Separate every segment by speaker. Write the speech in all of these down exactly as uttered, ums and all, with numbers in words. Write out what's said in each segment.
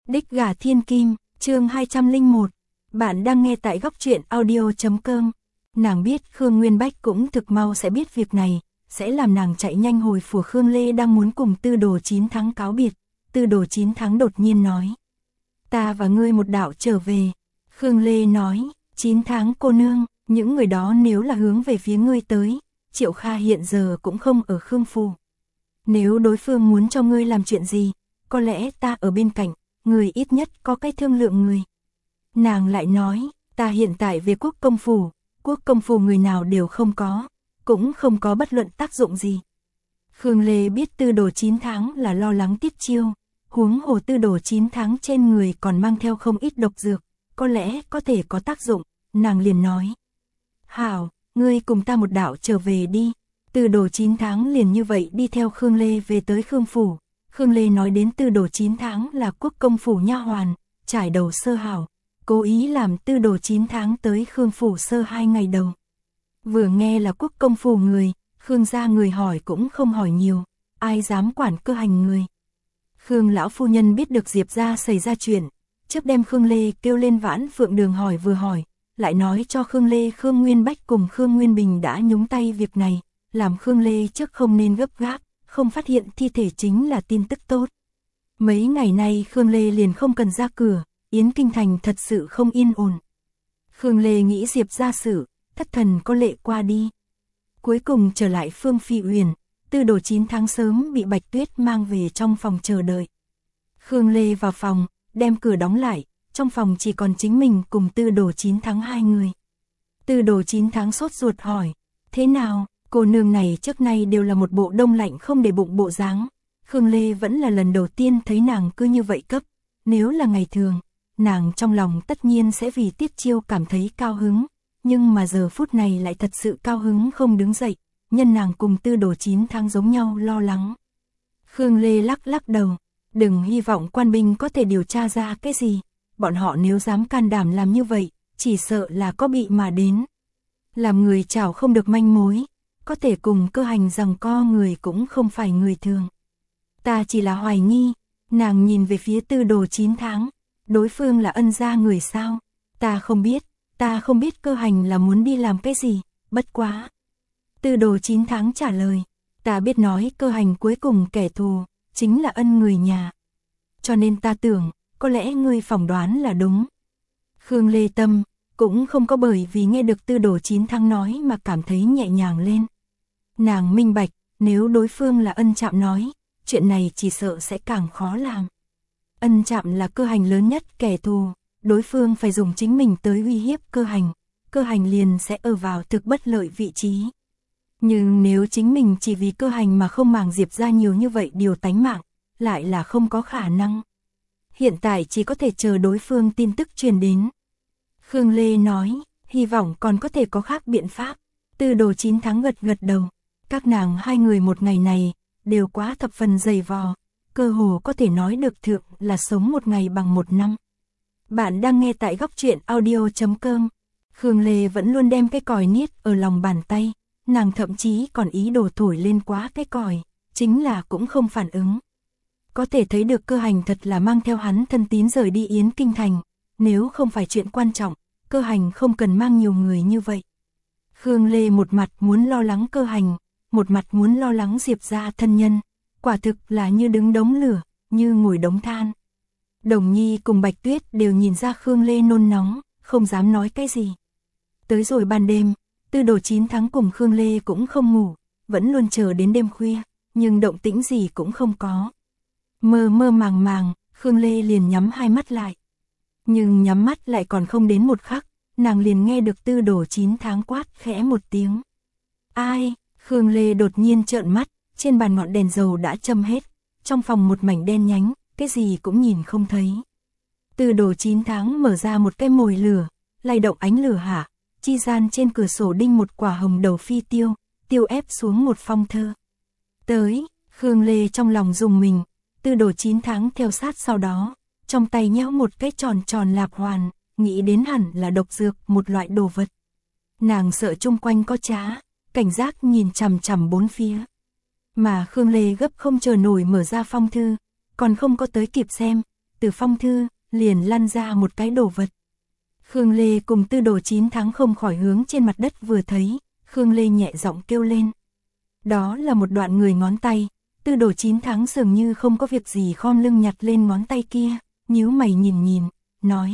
Speaker 1: Đích gà thiên kim, chương hai trăm lẻ một. Bạn đang nghe tại góc truyện audio chấm com. Nàng biết Khương Nguyên Bách cũng thực mau sẽ biết việc này, sẽ làm nàng chạy nhanh hồi phủ. Khương Lê đang muốn cùng Tư Đồ Chín Thắng cáo biệt, Tư Đồ Chín Thắng đột nhiên nói: "Ta và ngươi một đạo trở về." Khương Lê nói: "Chín Thắng cô nương, những người đó nếu là hướng về phía ngươi tới, Triệu Kha hiện giờ cũng không ở Khương phủ. Nếu đối phương muốn cho ngươi làm chuyện gì, có lẽ ta ở bên cạnh, người ít nhất có cái thương lượng người." Nàng lại nói: "Ta hiện tại về quốc công phủ, quốc công phủ người nào đều không có, cũng không có bất luận tác dụng gì." Khương Lê biết Tư Đồ Chín Thắng là lo lắng Tiết Chiêu, huống hồ Tư Đồ Chín Thắng trên người còn mang theo không ít độc dược, có lẽ có thể có tác dụng, nàng liền nói: "Hảo, ngươi cùng ta một đạo trở về đi." Tư Đồ Chín Thắng liền như vậy đi theo Khương Lê về tới Khương phủ. Khương Lê nói đến Tư Đồ Chín Thắng là quốc công phủ nha hoàn, trải đầu sơ hảo, cố ý làm Tư Đồ Chín Thắng tới Khương phủ sơ hai ngày đầu. Vừa nghe là quốc công phủ người, Khương gia người hỏi cũng không hỏi nhiều, ai dám quản cơ hành người. Khương lão phu nhân biết được Diệp gia xảy ra chuyện, trước đem Khương Lê kêu lên Vãn Phượng Đường hỏi vừa hỏi, lại nói cho Khương Lê Khương Nguyên Bách cùng Khương Nguyên Bình đã nhúng tay việc này, làm Khương Lê trước không nên gấp gáp, không phát hiện thi thể chính là tin tức tốt. Mấy ngày nay Khương Lê liền không cần ra cửa, Yến Kinh Thành thật sự không yên ổn. Khương Lê nghĩ Diệp gia sự, thất thần có lệ qua đi. Cuối cùng trở lại Phương Phi Uyển, Tư Đồ Chín Thắng sớm bị Bạch Tuyết mang về trong phòng chờ đợi. Khương Lê vào phòng, đem cửa đóng lại, trong phòng chỉ còn chính mình cùng Tư Đồ Chín Thắng hai người. Tư Đồ Chín Thắng sốt ruột hỏi: "Thế nào, cô nương này trước nay đều là một bộ đông lạnh không để bụng bộ dáng." Khương Lê vẫn là lần đầu tiên thấy nàng cứ như vậy cấp, nếu là ngày thường, nàng trong lòng tất nhiên sẽ vì Tiết Chiêu cảm thấy cao hứng, nhưng mà giờ phút này lại thật sự cao hứng không đứng dậy, nhân nàng cùng Tư Đồ Chín Thắng giống nhau lo lắng. Khương Lê lắc lắc đầu: "Đừng hy vọng quan binh có thể điều tra ra cái gì, bọn họ nếu dám can đảm làm như vậy, chỉ sợ là có bị mà đến. Làm người chảo không được manh mối, có thể cùng cơ hành rằng co người cũng không phải người thường. Ta chỉ là hoài nghi." Nàng nhìn về phía Tư Đồ Chín Thắng: "Đối phương là Ân gia người sao?" "Ta không biết, ta không biết cơ hành là muốn đi làm cái gì, bất quá." Tư Đồ Chín Thắng trả lời: "Ta biết nói cơ hành cuối cùng kẻ thù, chính là Ân người nhà. Cho nên ta tưởng, có lẽ ngươi phỏng đoán là đúng." Khương Lê tâm, cũng không có bởi vì nghe được Tư Đồ Chín Thắng nói mà cảm thấy nhẹ nhàng lên. Nàng minh bạch, nếu đối phương là Ân Trạm nói, chuyện này chỉ sợ sẽ càng khó làm. Ân Trạm là cơ hành lớn nhất kẻ thù, đối phương phải dùng chính mình tới uy hiếp cơ hành, cơ hành liền sẽ ở vào thực bất lợi vị trí. Nhưng nếu chính mình chỉ vì cơ hành mà không màng Diệp ra nhiều như vậy điều tánh mạng, lại là không có khả năng. Hiện tại chỉ có thể chờ đối phương tin tức truyền đến. Khương Lê nói: "Hy vọng còn có thể có khác biện pháp." Tư Đồ Chín Thắng gật gật đầu. Các nàng hai người một ngày này, đều quá thập phần dày vò, cơ hồ có thể nói được thượng là sống một ngày bằng một năm. Bạn đang nghe tại góc truyện audio chấm com. Khương Lê vẫn luôn đem cái còi niết ở lòng bàn tay, nàng thậm chí còn ý đồ thổi lên quá cái còi, chính là cũng không phản ứng. Có thể thấy được cơ hành thật là mang theo hắn thân tín rời đi Yến Kinh Thành, nếu không phải chuyện quan trọng, cơ hành không cần mang nhiều người như vậy. Khương Lê một mặt muốn lo lắng cơ hành, một mặt muốn lo lắng Diệp gia thân nhân, quả thực là như đứng đống lửa, như ngồi đống than. Đồng Nhi cùng Bạch Tuyết đều nhìn ra Khương Lê nôn nóng, không dám nói cái gì. Tới rồi ban đêm, Tư Đồ Chín Thắng cùng Khương Lê cũng không ngủ, vẫn luôn chờ đến đêm khuya, nhưng động tĩnh gì cũng không có. Mơ mơ màng màng, Khương Lê liền nhắm hai mắt lại. Nhưng nhắm mắt lại còn không đến một khắc, nàng liền nghe được Tư Đồ Chín Thắng quát khẽ một tiếng: "Ai?" Khương Lê đột nhiên trợn mắt, trên bàn ngọn đèn dầu đã châm hết, trong phòng một mảnh đen nhánh, cái gì cũng nhìn không thấy. Tư Đồ Chín Thắng mở ra một cái mồi lửa, lay động ánh lửa hạ, chi gian trên cửa sổ đinh một quả hồng đầu phi tiêu, tiêu ép xuống một phong thơ. Tới, Khương Lê trong lòng dùng mình, Tư Đồ Chín Thắng theo sát sau đó, trong tay nhéo một cái tròn tròn lạp hoàn, nghĩ đến hẳn là độc dược, một loại đồ vật. Nàng sợ chung quanh có trá, cảnh giác nhìn chằm chằm bốn phía. Mà Khương Lê gấp không chờ nổi mở ra phong thư, còn không có tới kịp xem, từ phong thư, liền lăn ra một cái đồ vật. Khương Lê cùng Tư Đồ chín tháng không khỏi hướng trên mặt đất vừa thấy, Khương Lê nhẹ giọng kêu lên. Đó là một đoạn người ngón tay, Tư Đồ chín tháng dường như không có việc gì khom lưng nhặt lên ngón tay kia, nhíu mày nhìn nhìn, nói.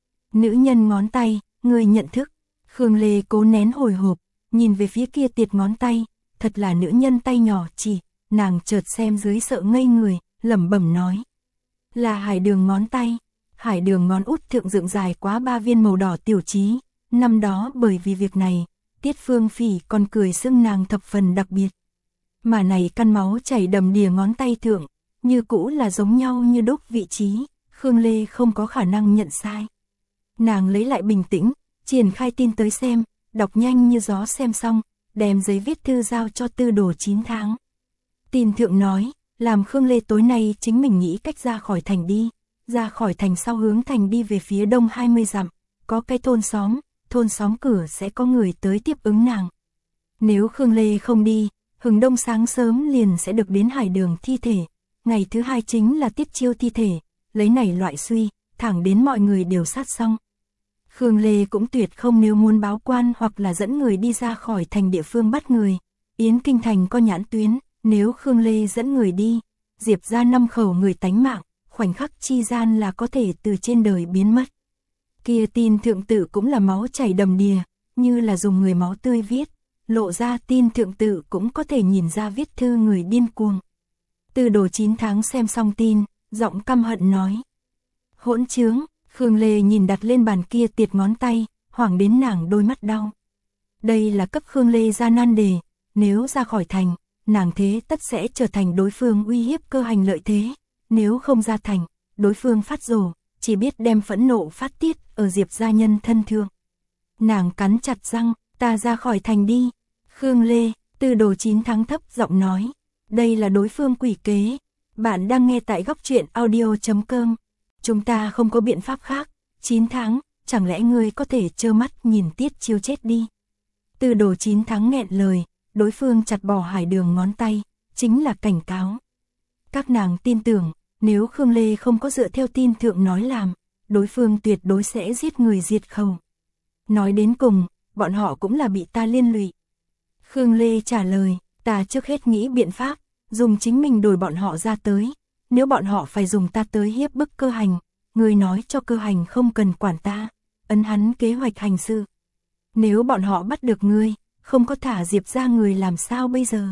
Speaker 1: Nữ nhân ngón tay, người nhận thức. Khương Lê cố nén hồi hộp, nhìn về phía kia tiệt ngón tay, thật là nữ nhân tay nhỏ chỉ, nàng chợt xem dưới sợ ngây người, lẩm bẩm nói. Là Hải Đường ngón tay. Hải Đường ngón út thượng dựng dài quá ba viên màu đỏ tiểu chí, năm đó bởi vì việc này, Tiết Phương Phỉ còn cười xưng nàng thập phần đặc biệt. Mà này căn máu chảy đầm đìa ngón tay thượng, như cũ là giống nhau như đúc vị trí, Khương Lê không có khả năng nhận sai. Nàng lấy lại bình tĩnh, triển khai tin tới xem, đọc nhanh như gió xem xong, đem giấy viết thư giao cho Tư Đồ chín tháng. Tin thượng nói, làm Khương Lê tối nay chính mình nghĩ cách ra khỏi thành đi, ra khỏi thành sau hướng thành đi về phía đông hai mươi dặm, có cái thôn xóm, thôn xóm cửa sẽ có người tới tiếp ứng nàng. Nếu Khương Lê không đi, hừng đông sáng sớm liền sẽ được đến Hải Đường thi thể, ngày thứ hai chính là Tiết Chiêu thi thể, lấy này loại suy, thẳng đến mọi người đều sát xong. Khương Lê cũng tuyệt không nếu muốn báo quan hoặc là dẫn người đi ra khỏi thành địa phương bắt người. Yến Kinh thành có nhãn tuyến, nếu Khương Lê dẫn người đi, Diệp ra năm khẩu người tánh mạng, khoảnh khắc chi gian là có thể từ trên đời biến mất. Kia tin thượng tự cũng là máu chảy đầm đìa, như là dùng người máu tươi viết, lộ ra tin thượng tự cũng có thể nhìn ra viết thư người điên cuồng. Tư Đồ chín tháng xem xong tin, giọng căm hận nói. Hỗn trướng. Khương Lê nhìn đặt lên bàn kia tiệt ngón tay, hoảng đến nàng đôi mắt đau. Đây là cấp Khương Lê ra nan đề, nếu ra khỏi thành, nàng thế tất sẽ trở thành đối phương uy hiếp cơ hành lợi thế, nếu không ra thành, đối phương phát rồ, chỉ biết đem phẫn nộ phát tiết ở Diệp gia nhân thân thương. Nàng cắn chặt răng, ta ra khỏi thành đi. Khương Lê, Tư Đồ chín tháng thấp giọng nói, đây là đối phương quỷ kế. Bạn đang nghe tại góc truyện audio chấm com. Chúng ta không có biện pháp khác, chín tháng, chẳng lẽ ngươi có thể trơ mắt nhìn Tiết Chiêu chết đi. Tư Đồ chín tháng nghẹn lời, đối phương chặt bỏ Hải Đường ngón tay, chính là cảnh cáo. Các nàng tin tưởng, nếu Khương Lê không có dựa theo tin thượng nói làm, đối phương tuyệt đối sẽ giết người diệt khẩu. Nói đến cùng, bọn họ cũng là bị ta liên lụy. Khương Lê trả lời, ta trước hết nghĩ biện pháp, dùng chính mình đổi bọn họ ra tới. Nếu bọn họ phải dùng ta tới hiếp bức Cơ Hành, người nói cho Cơ Hành không cần quản ta, ấn hắn kế hoạch hành sự. Nếu bọn họ bắt được ngươi, không có thả Diệp ra người làm sao bây giờ?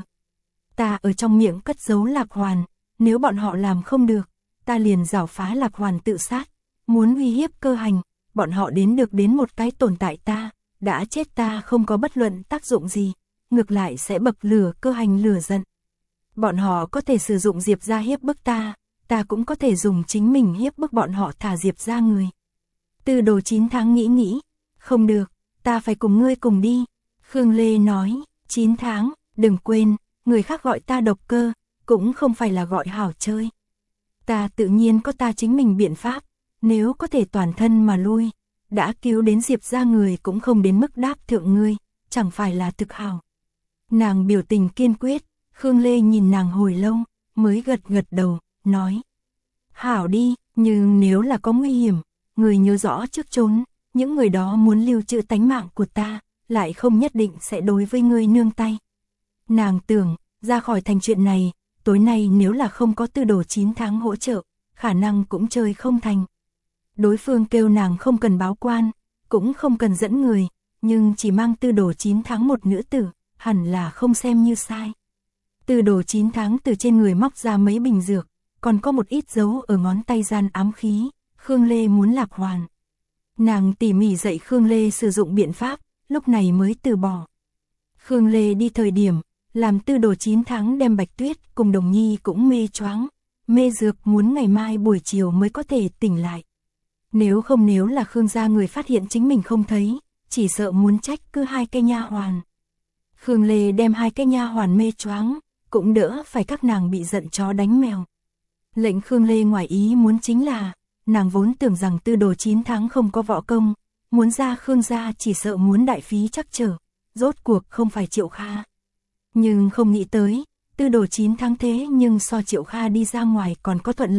Speaker 1: Ta ở trong miệng cất giấu Lạc Hoàn, nếu bọn họ làm không được, ta liền giảo phá Lạc Hoàn tự sát, muốn uy hiếp Cơ Hành, bọn họ đến được đến một cái tồn tại ta, đã chết ta không có bất luận tác dụng gì, ngược lại sẽ bậc lửa Cơ Hành lửa giận. Bọn họ có thể sử dụng Diệp ra hiếp bức ta, ta cũng có thể dùng chính mình hiếp bức bọn họ thả Diệp ra người. Tư Đồ chín tháng nghĩ nghĩ, không được, ta phải cùng ngươi cùng đi. Khương Lê nói, chín tháng, đừng quên, người khác gọi ta độc cơ, cũng không phải là gọi hảo chơi. Ta tự nhiên có ta chính mình biện pháp, nếu có thể toàn thân mà lui, đã cứu đến Diệp ra người cũng không đến mức đáp thượng ngươi, chẳng phải là thực hảo. Nàng biểu tình kiên quyết. Khương Lê nhìn nàng hồi lâu, mới gật gật đầu, nói. Hảo đi, nhưng nếu là có nguy hiểm, người nhớ rõ trước trốn, những người đó muốn lưu trữ tánh mạng của ta, lại không nhất định sẽ đối với ngươi nương tay. Nàng tưởng, ra khỏi thành chuyện này, tối nay nếu là không có Tư Đồ chín tháng hỗ trợ, khả năng cũng chơi không thành. Đối phương kêu nàng không cần báo quan, cũng không cần dẫn người, nhưng chỉ mang Tư Đồ chín tháng một nữ tử, hẳn là không xem như sai. Tư Đồ chín tháng từ trên người móc ra mấy bình dược, còn có một ít dấu ở ngón tay gian ám khí, Khương Lê muốn Lạc Hoàn. Nàng tỉ mỉ dạy Khương Lê sử dụng biện pháp, lúc này mới từ bỏ. Khương Lê đi thời điểm, làm Tư Đồ chín tháng đem Bạch Tuyết cùng Đồng Nhi cũng mê choáng, mê dược muốn ngày mai buổi chiều mới có thể tỉnh lại. Nếu không nếu là Khương gia người phát hiện chính mình không thấy, chỉ sợ muốn trách cứ hai cái nha hoàn. Khương Lê đem hai cái nha hoàn mê choáng, cũng đỡ phải các nàng bị giận chó đánh mèo. Lệnh Khương Lê ngoài ý muốn chính là, nàng vốn tưởng rằng Tư Đồ chín tháng không có võ công, muốn ra Khương gia chỉ sợ muốn đại phí chắc trở, rốt cuộc không phải Triệu Kha. Nhưng không nghĩ tới, Tư Đồ chín tháng thế nhưng so Triệu Kha đi ra ngoài còn có thuận lợi,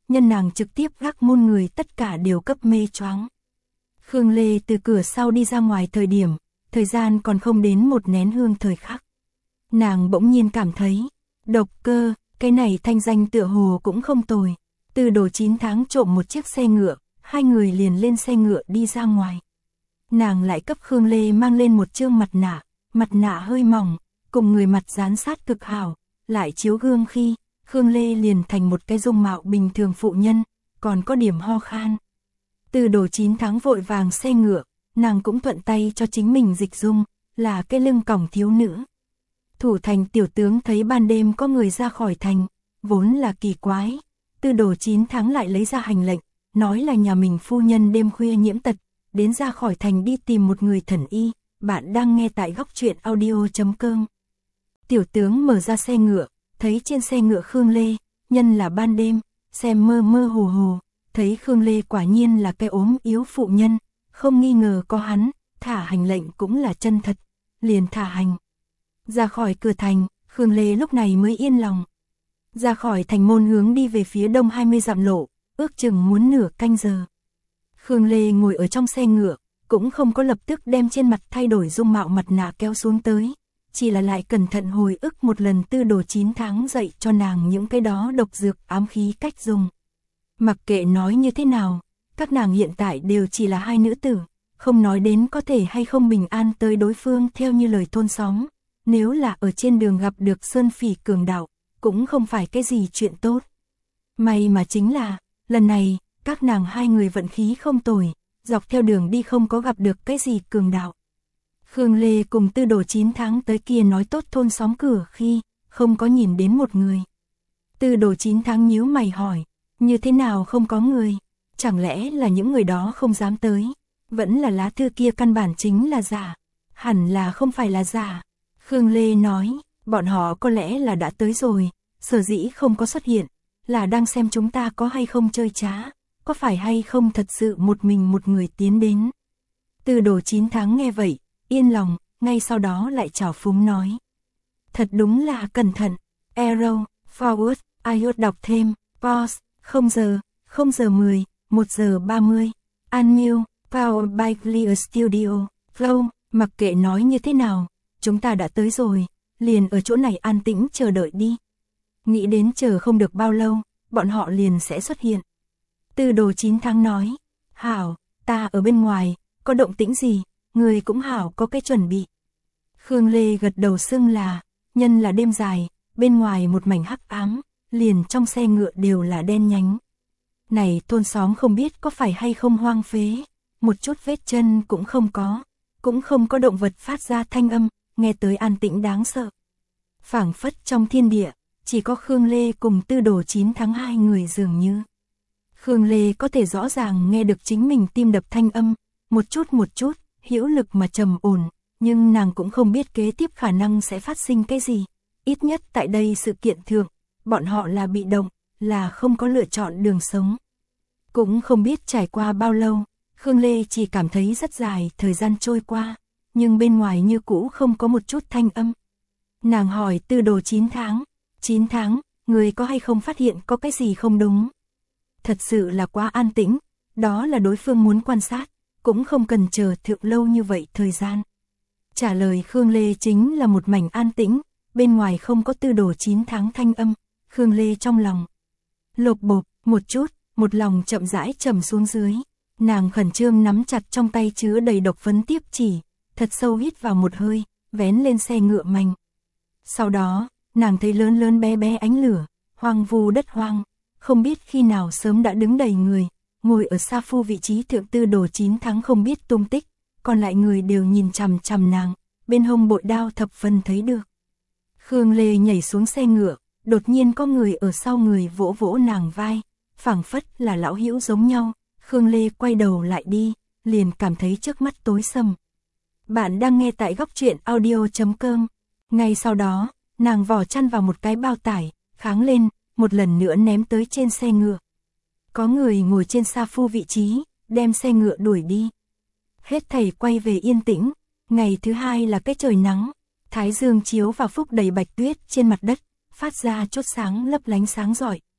Speaker 1: nhân nàng trực tiếp gác môn người tất cả đều cấp mê choáng. Khương Lê từ cửa sau đi ra ngoài thời điểm, thời gian còn không đến một nén hương thời khắc. Nàng bỗng nhiên cảm thấy, độc cơ, cái này thanh danh tựa hồ cũng không tồi. Từ Đồ chín tháng trộm một chiếc xe ngựa, hai người liền lên xe ngựa đi ra ngoài. Nàng lại cấp Khương Lê mang lên một trương mặt nạ, mặt nạ hơi mỏng, cùng người mặt dán sát cực hảo, lại chiếu gương khi, Khương Lê liền thành một cái dung mạo bình thường phụ nhân, còn có điểm ho khan. Từ Đồ chín tháng vội vàng xe ngựa, nàng cũng thuận tay cho chính mình dịch dung, là cái lưng còng thiếu nữ. Thủ thành tiểu tướng thấy ban đêm có người ra khỏi thành, vốn là kỳ quái. Từ Đồ chín tháng lại lấy ra hành lệnh, nói là nhà mình phu nhân đêm khuya nhiễm tật, đến ra khỏi thành đi tìm một người thần y. Bạn đang nghe tại góc truyện audio chấm com. Tiểu tướng mở ra xe ngựa, thấy trên xe ngựa Khương Lê, nhân là ban đêm, xem mơ mơ hồ hồ, thấy Khương Lê quả nhiên là cái ốm yếu phụ nhân, không nghi ngờ có hắn, thả hành lệnh cũng là chân thật, liền thả hành. Ra khỏi cửa thành, Khương Lê lúc này mới yên lòng. Ra khỏi thành môn hướng đi về phía đông hai mươi dặm lộ, ước chừng muốn nửa canh giờ. Khương Lê ngồi ở trong xe ngựa, cũng không có lập tức đem trên mặt thay đổi dung mạo mặt nạ kéo xuống tới, chỉ là lại cẩn thận hồi ức một lần Từ Đồ chín tháng dạy cho nàng những cái đó độc dược ám khí cách dùng. Mặc kệ nói như thế nào, các nàng hiện tại đều chỉ là hai nữ tử, không nói đến có thể hay không bình an tới đối phương theo như lời thôn xóm, nếu là ở trên đường gặp được sơn phỉ cường đạo, cũng không phải cái gì chuyện tốt. May mà chính là, lần này, các nàng hai người vận khí không tồi, dọc theo đường đi không có gặp được cái gì cường đạo. Khương Lê cùng Từ Đồ chín tháng tới kia nói tốt thôn xóm cửa khi, không có nhìn đến một người. Từ Đồ chín tháng nhíu mày hỏi, như thế nào không có người, chẳng lẽ là những người đó không dám tới, vẫn là lá thư kia căn bản chính là giả, hẳn là không phải là giả. Khương Lê nói, bọn họ có lẽ là đã tới rồi, sở dĩ không có xuất hiện, là đang xem chúng ta có hay không chơi trá, có phải hay không thật sự một mình một người tiến đến. Từ Đồ chín tháng nghe vậy, yên lòng, ngay sau đó lại chào phúng nói. Thật đúng là cẩn thận, arrow, forward, iot đọc thêm, pause, không giờ, không giờ mười, một giờ ba mươi, unmute, powered by Clear Studio, flow, mặc kệ nói như thế nào, chúng ta đã tới rồi, liền ở chỗ này an tĩnh chờ đợi đi. Nghĩ đến chờ không được bao lâu, bọn họ liền sẽ xuất hiện. Từ Đồ chín tháng nói, hảo, ta ở bên ngoài, có động tĩnh gì, người cũng hảo có cái chuẩn bị. Khương Lê gật đầu xưng là, nhân là đêm dài, bên ngoài một mảnh hắc ám, liền trong xe ngựa đều là đen nhánh. Này thôn xóm không biết có phải hay không hoang phế, một chút vết chân cũng không có, cũng không có động vật phát ra thanh âm, nghe tới an tĩnh đáng sợ. Phảng phất trong thiên địa, chỉ có Khương Lê cùng Từ Đồ chín tháng hai người dường như. Khương Lê có thể rõ ràng nghe được chính mình tim đập thanh âm, một chút một chút, hữu lực mà trầm ổn, nhưng nàng cũng không biết kế tiếp khả năng sẽ phát sinh cái gì. Ít nhất tại đây sự kiện thượng, bọn họ là bị động, là không có lựa chọn đường sống. Cũng không biết trải qua bao lâu, Khương Lê chỉ cảm thấy rất dài thời gian trôi qua, nhưng bên ngoài như cũ không có một chút thanh âm. Nàng hỏi Từ Đồ chín tháng, chín tháng, người có hay không phát hiện có cái gì không đúng? Thật sự là quá an tĩnh, đó là đối phương muốn quan sát, cũng không cần chờ thượng lâu như vậy thời gian. Trả lời Khương Lê chính là một mảnh an tĩnh, bên ngoài không có Từ Đồ chín tháng thanh âm, Khương Lê trong lòng lột bột, một chút, một lòng chậm rãi trầm xuống dưới. Nàng khẩn trương nắm chặt trong tay chứa đầy độc vấn tiếp chỉ, thật sâu hít vào một hơi, vén lên xe ngựa mành. Sau đó, nàng thấy lớn lớn bé bé ánh lửa, hoang vu đất hoang, không biết khi nào sớm đã đứng đầy người, ngồi ở sa phu vị trí thượng. Từ Đồ chín tháng không biết tung tích, còn lại người đều nhìn chằm chằm nàng, bên hông bội đao thập phần thấy được. Khương Lê nhảy xuống xe ngựa, đột nhiên có người ở sau người vỗ vỗ nàng vai, phảng phất là lão hữu giống nhau. Khương Lê quay đầu lại đi, liền cảm thấy trước mắt tối sầm. Bạn đang nghe tại góc truyện audio chấm com. Ngay sau đó, nàng vò chăn vào một cái bao tải, kháng lên, một lần nữa ném tới trên xe ngựa. Có người ngồi trên sa phu vị trí, đem xe ngựa đuổi đi. Hết thảy quay về yên tĩnh, ngày thứ hai là cái trời nắng, thái dương chiếu vào phúc đầy bạch tuyết trên mặt đất, phát ra chốt sáng lấp lánh sáng rọi,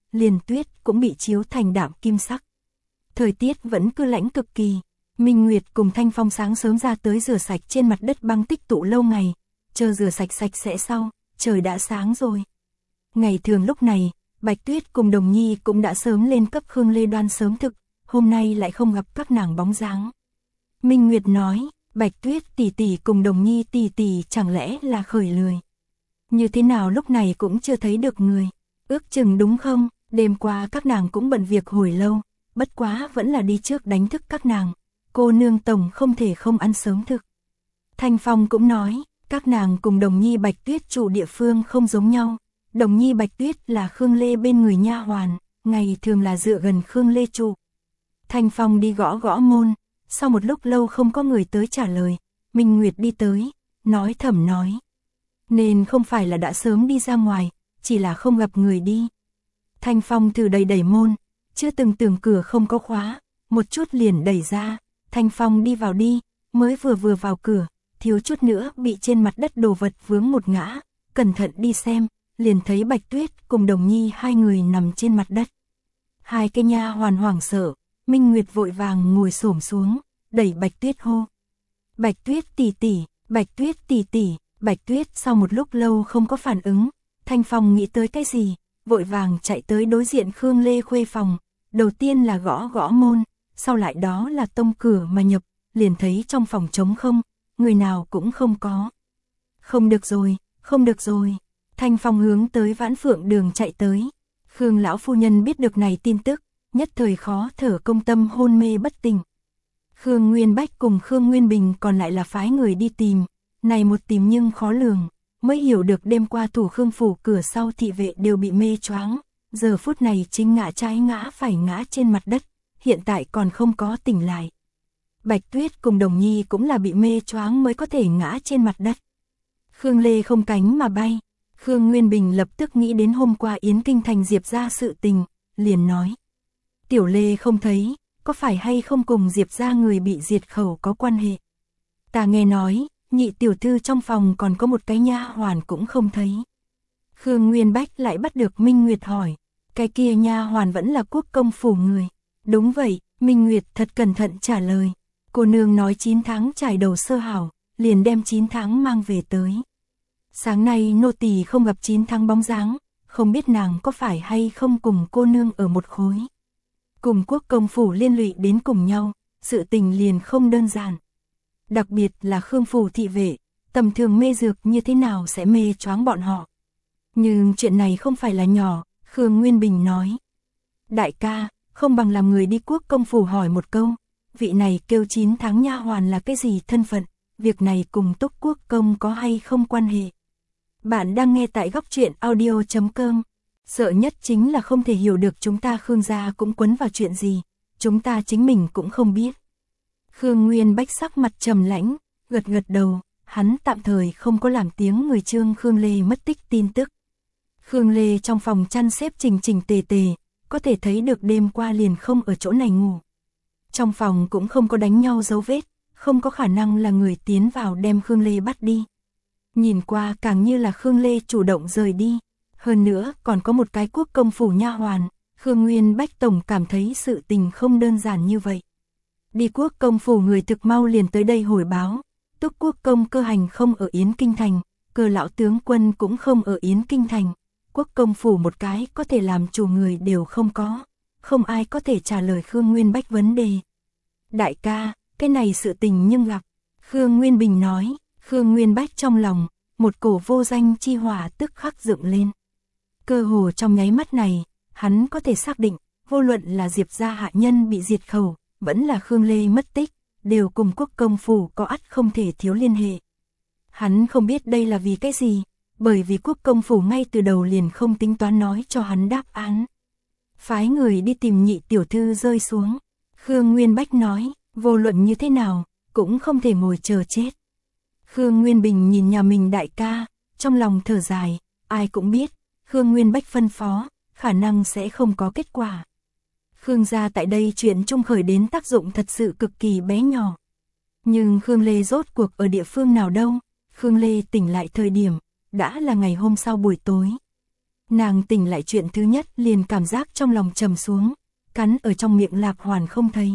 Speaker 1: liền tuyết cũng bị chiếu thành đạm kim sắc. Thời tiết vẫn cứ lạnh cực kỳ. Minh Nguyệt cùng Thanh Phong sáng sớm ra tới rửa sạch trên mặt đất băng tích tụ lâu ngày, chờ rửa sạch sạch sẽ sau, trời đã sáng rồi. Ngày thường lúc này, Bạch Tuyết cùng Đồng Nhi cũng đã sớm lên cấp Khương Lê đoan sớm thực, hôm nay lại không gặp các nàng bóng dáng. Minh Nguyệt nói, Bạch Tuyết tỷ tỷ cùng Đồng Nhi tỷ tỷ chẳng lẽ là khởi lười. Như thế nào lúc này cũng chưa thấy được người, ước chừng đúng không, đêm qua các nàng cũng bận việc hồi lâu, bất quá vẫn là đi trước đánh thức các nàng, cô nương tổng không thể không ăn sớm thực. Thanh Phong cũng nói, các nàng cùng Đồng Nhi Bạch Tuyết trụ địa phương không giống nhau, Đồng Nhi Bạch Tuyết là Khương Lê bên người nha hoàn, ngày thường là dựa gần Khương Lê trụ. Thanh Phong đi gõ gõ môn, sau một lúc lâu không có người tới trả lời, Minh Nguyệt đi tới, nói thầm nói. Nên không phải là đã sớm đi ra ngoài, chỉ là không gặp người đi. Thanh Phong thử đẩy đẩy môn, chưa từng tưởng cửa không có khóa, một chút liền đẩy ra, Thanh Phong đi vào đi, mới vừa vừa vào cửa, thiếu chút nữa bị trên mặt đất đồ vật vướng một ngã, cẩn thận đi xem, liền thấy Bạch Tuyết cùng Đồng Nhi hai người nằm trên mặt đất. Hai cái nha hoàn hoảng sợ, Minh Nguyệt vội vàng ngồi xổm xuống, đẩy Bạch Tuyết hô. Bạch Tuyết tỷ tỷ, Bạch Tuyết tỷ tỷ, Bạch Tuyết sau một lúc lâu không có phản ứng, Thanh Phong nghĩ tới cái gì, vội vàng chạy tới đối diện Khương Lê khuê phòng, đầu tiên là gõ gõ môn, sau lại đó là tông cửa mà nhập, liền thấy trong phòng trống không, người nào cũng không có. Không được rồi, không được rồi, Thanh Phong hướng tới Vãn Phượng Đường chạy tới. Khương lão phu nhân biết được này tin tức, nhất thời khó thở công tâm hôn mê bất tỉnh. Khương Nguyên Bách cùng Khương Nguyên Bình còn lại là phái người đi tìm, này một tìm nhưng khó lường, mới hiểu được đêm qua thủ Khương phủ cửa sau thị vệ đều bị mê choáng, giờ phút này chính ngã trái ngã phải ngã trên mặt đất, hiện tại còn không có tỉnh lại. Bạch Tuyết cùng Đồng Nhi cũng là bị mê choáng mới có thể ngã trên mặt đất. Khương Lê không cánh mà bay, Khương Nguyên Bình lập tức nghĩ đến hôm qua Yến Kinh thành Diệp gia sự tình, liền nói. Tiểu Lê không thấy, có phải hay không cùng Diệp gia người bị diệt khẩu có quan hệ? Ta nghe nói, nhị tiểu thư trong phòng còn có một cái nha hoàn cũng không thấy. Khương Nguyên Bách lại bắt được Minh Nguyệt hỏi, cái kia nha hoàn vẫn là Quốc công phủ người. Đúng vậy, Minh Nguyệt thật cẩn thận trả lời. Cô nương nói chín tháng trải đầu sơ hảo, liền đem chín tháng mang về tới. Sáng nay nô tỳ không gặp chín tháng bóng dáng, không biết nàng có phải hay không cùng cô nương ở một khối. Cùng Quốc công phủ liên lụy đến cùng nhau, sự tình liền không đơn giản. Đặc biệt là Khương phủ thị vệ, tầm thường mê dược như thế nào sẽ mê choáng bọn họ. Nhưng chuyện này không phải là nhỏ, Khương Nguyên Bình nói. Đại ca, không bằng làm người đi Quốc công phủ hỏi một câu, vị này kêu chín tháng nha hoàn là cái gì thân phận, việc này cùng Túc Quốc công có hay không quan hệ. Bạn đang nghe tại góc truyện audio chấm com. Sợ nhất chính là không thể hiểu được chúng ta Khương gia cũng quấn vào chuyện gì, chúng ta chính mình cũng không biết. Khương Nguyên Bách sắc mặt trầm lãnh, gật gật đầu, hắn tạm thời không có làm tiếng người Trương Khương Lê mất tích tin tức. Khương Lê trong phòng chăn xếp chỉnh chỉnh tề tề, có thể thấy được đêm qua liền không ở chỗ này ngủ. Trong phòng cũng không có đánh nhau dấu vết, không có khả năng là người tiến vào đem Khương Lê bắt đi. Nhìn qua càng như là Khương Lê chủ động rời đi. Hơn nữa còn có một cái Quốc công phủ nha hoàn, Khương Nguyên Bách tổng cảm thấy sự tình không đơn giản như vậy. Đi Quốc công phủ người thực mau liền tới đây hồi báo, Túc Quốc công cơ hành không ở Yến Kinh thành, Cơ lão tướng quân cũng không ở Yến Kinh thành, Quốc công phủ một cái có thể làm chủ người đều không có, không ai có thể trả lời Khương Nguyên Bách vấn đề. Đại ca, cái này sự tình nhưng gặp, Khương Nguyên Bình nói. Khương Nguyên Bách trong lòng, một cổ vô danh chi hỏa tức khắc dựng lên. Cơ hồ trong nháy mắt này, hắn có thể xác định, vô luận là Diệp gia hạ nhân bị diệt khẩu, vẫn là Khương Lê mất tích, đều cùng Quốc công phủ có ắt không thể thiếu liên hệ. Hắn không biết đây là vì cái gì, bởi vì Quốc công phủ ngay từ đầu liền không tính toán nói cho hắn đáp án. Phái người đi tìm nhị tiểu thư rơi xuống. Khương Nguyên Bách nói, vô luận như thế nào, cũng không thể ngồi chờ chết. Khương Nguyên Bình nhìn nhà mình đại ca, trong lòng thở dài, ai cũng biết, Khương Nguyên Bách phân phó, khả năng sẽ không có kết quả. Khương gia tại đây chuyện trung khởi đến tác dụng thật sự cực kỳ bé nhỏ. Nhưng Khương Lê rốt cuộc ở địa phương nào đâu, Khương Lê tỉnh lại thời điểm, đã là ngày hôm sau buổi tối. Nàng tỉnh lại chuyện thứ nhất liền cảm giác trong lòng trầm xuống, cắn ở trong miệng Lạp Hoàn không thấy.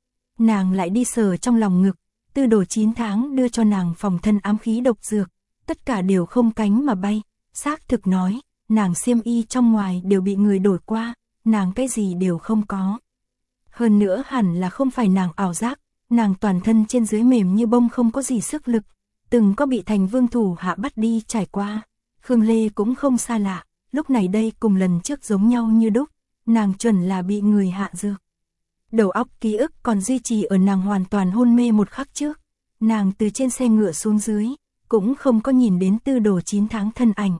Speaker 1: Nàng lại đi sờ trong lòng ngực, Tư Đồ chín tháng đưa cho nàng phòng thân ám khí độc dược, tất cả đều không cánh mà bay, xác thực nói, nàng xiêm y trong ngoài đều bị người đổi qua, nàng cái gì đều không có. Hơn nữa hẳn là không phải nàng ảo giác, nàng toàn thân trên dưới mềm như bông không có gì sức lực, từng có bị Thành Vương thủ hạ bắt đi trải qua. Khương Lê cũng không xa lạ, lúc này đây cùng lần trước giống nhau như đúc, nàng chuẩn là bị người hạ dược. Đầu óc ký ức còn duy trì ở nàng hoàn toàn hôn mê một khắc trước, nàng từ trên xe ngựa xuống dưới, cũng không có nhìn đến Tư Đồ chín tháng thân ảnh.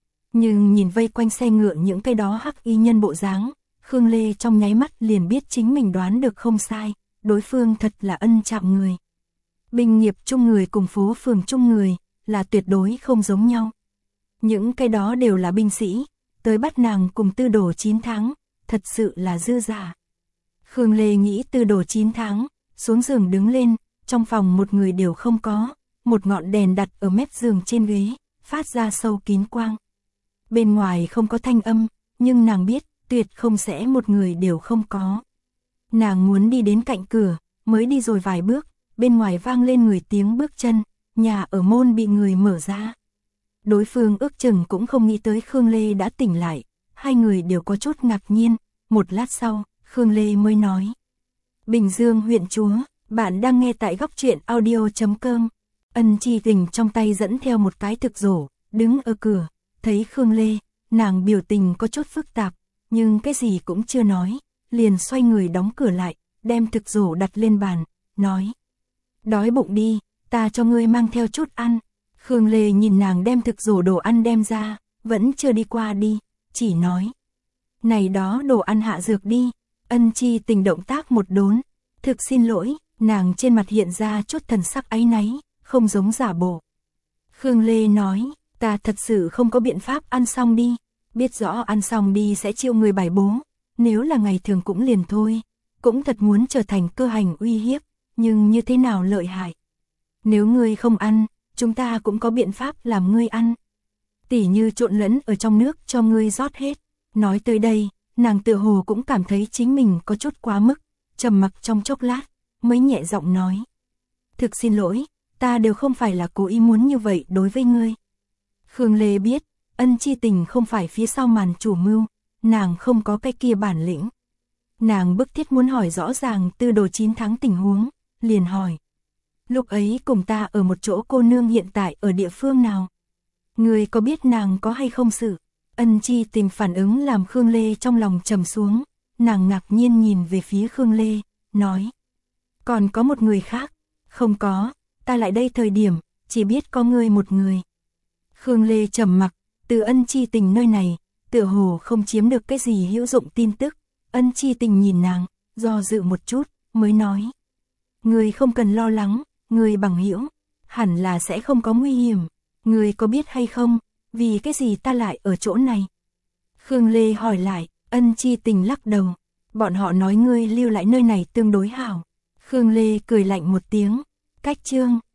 Speaker 1: Nhưng nhìn vây quanh xe ngựa những cái đó hắc y nhân bộ dáng, Khương Lê trong nháy mắt liền biết chính mình đoán được không sai, đối phương thật là ân chạm người. Binh nghiệp chung người cùng phố phường chung người, là tuyệt đối không giống nhau. Những cái đó đều là binh sĩ, tới bắt nàng cùng Tư Đồ chín tháng, thật sự là dư giả. Khương Lê nghĩ Tư Đồ chín tháng, xuống giường đứng lên, trong phòng một người đều không có, một ngọn đèn đặt ở mép giường trên ghế, phát ra sâu kín quang. Bên ngoài không có thanh âm, nhưng nàng biết, tuyệt không sẽ một người đều không có. Nàng muốn đi đến cạnh cửa, mới đi rồi vài bước, bên ngoài vang lên người tiếng bước chân, nhà ở môn bị người mở ra. Đối phương ước chừng cũng không nghĩ tới Khương Lê đã tỉnh lại, hai người đều có chút ngạc nhiên, một lát sau, Khương Lê mới nói. Bình Dương huyện chúa, bạn đang nghe tại góc truyện audio chấm com. Ân Chi Tình trong tay dẫn theo một cái thực rổ, đứng ở cửa, thấy Khương Lê, nàng biểu tình có chút phức tạp, nhưng cái gì cũng chưa nói, liền xoay người đóng cửa lại, đem thực rổ đặt lên bàn, nói. Đói bụng đi, ta cho ngươi mang theo chút ăn. Khương Lê nhìn nàng đem thực rổ đồ ăn đem ra, vẫn chưa đi qua đi, chỉ nói. Này đó đồ ăn hạ dược đi. Ân Chi Tình động tác một đốn, thực xin lỗi, nàng trên mặt hiện ra chút thần sắc áy náy, không giống giả bộ. Khương Lê nói, ta thật sự không có biện pháp ăn xong đi, biết rõ ăn xong đi sẽ chiêu người bài bố, nếu là ngày thường cũng liền thôi, cũng thật muốn trở thành cơ hành uy hiếp, nhưng như thế nào lợi hại. Nếu ngươi không ăn, chúng ta cũng có biện pháp làm ngươi ăn. Tỉ như trộn lẫn ở trong nước cho ngươi rót hết. Nói tới đây, nàng tựa hồ cũng cảm thấy chính mình có chút quá mức, trầm mặc trong chốc lát, mới nhẹ giọng nói. Thực xin lỗi, ta đều không phải là cố ý muốn như vậy đối với ngươi. Khương Lê biết, Ân Chi Tình không phải phía sau màn chủ mưu, nàng không có cái kia bản lĩnh. Nàng bức thiết muốn hỏi rõ ràng Tư Đồ chín tháng tình huống, liền hỏi. Lúc ấy cùng ta ở một chỗ cô nương hiện tại ở địa phương nào? Ngươi có biết nàng có hay không sự? Ân Chi Tình phản ứng làm Khương Lê trong lòng trầm xuống, nàng ngạc nhiên nhìn về phía Khương Lê, nói. Còn có một người khác? Không có, ta lại đây thời điểm, chỉ biết có ngươi một người. Khương Lê trầm mặc, từ Ân Chi Tình nơi này, tựa hồ không chiếm được cái gì hữu dụng tin tức. Ân Chi Tình nhìn nàng, do dự một chút, mới nói. Ngươi không cần lo lắng, ngươi bằng hữu, hẳn là sẽ không có nguy hiểm. Ngươi có biết hay không, vì cái gì ta lại ở chỗ này? Khương Lê hỏi lại, Ân Chi Tình lắc đầu. Bọn họ nói ngươi lưu lại nơi này tương đối hảo. Khương Lê cười lạnh một tiếng. Cách chương,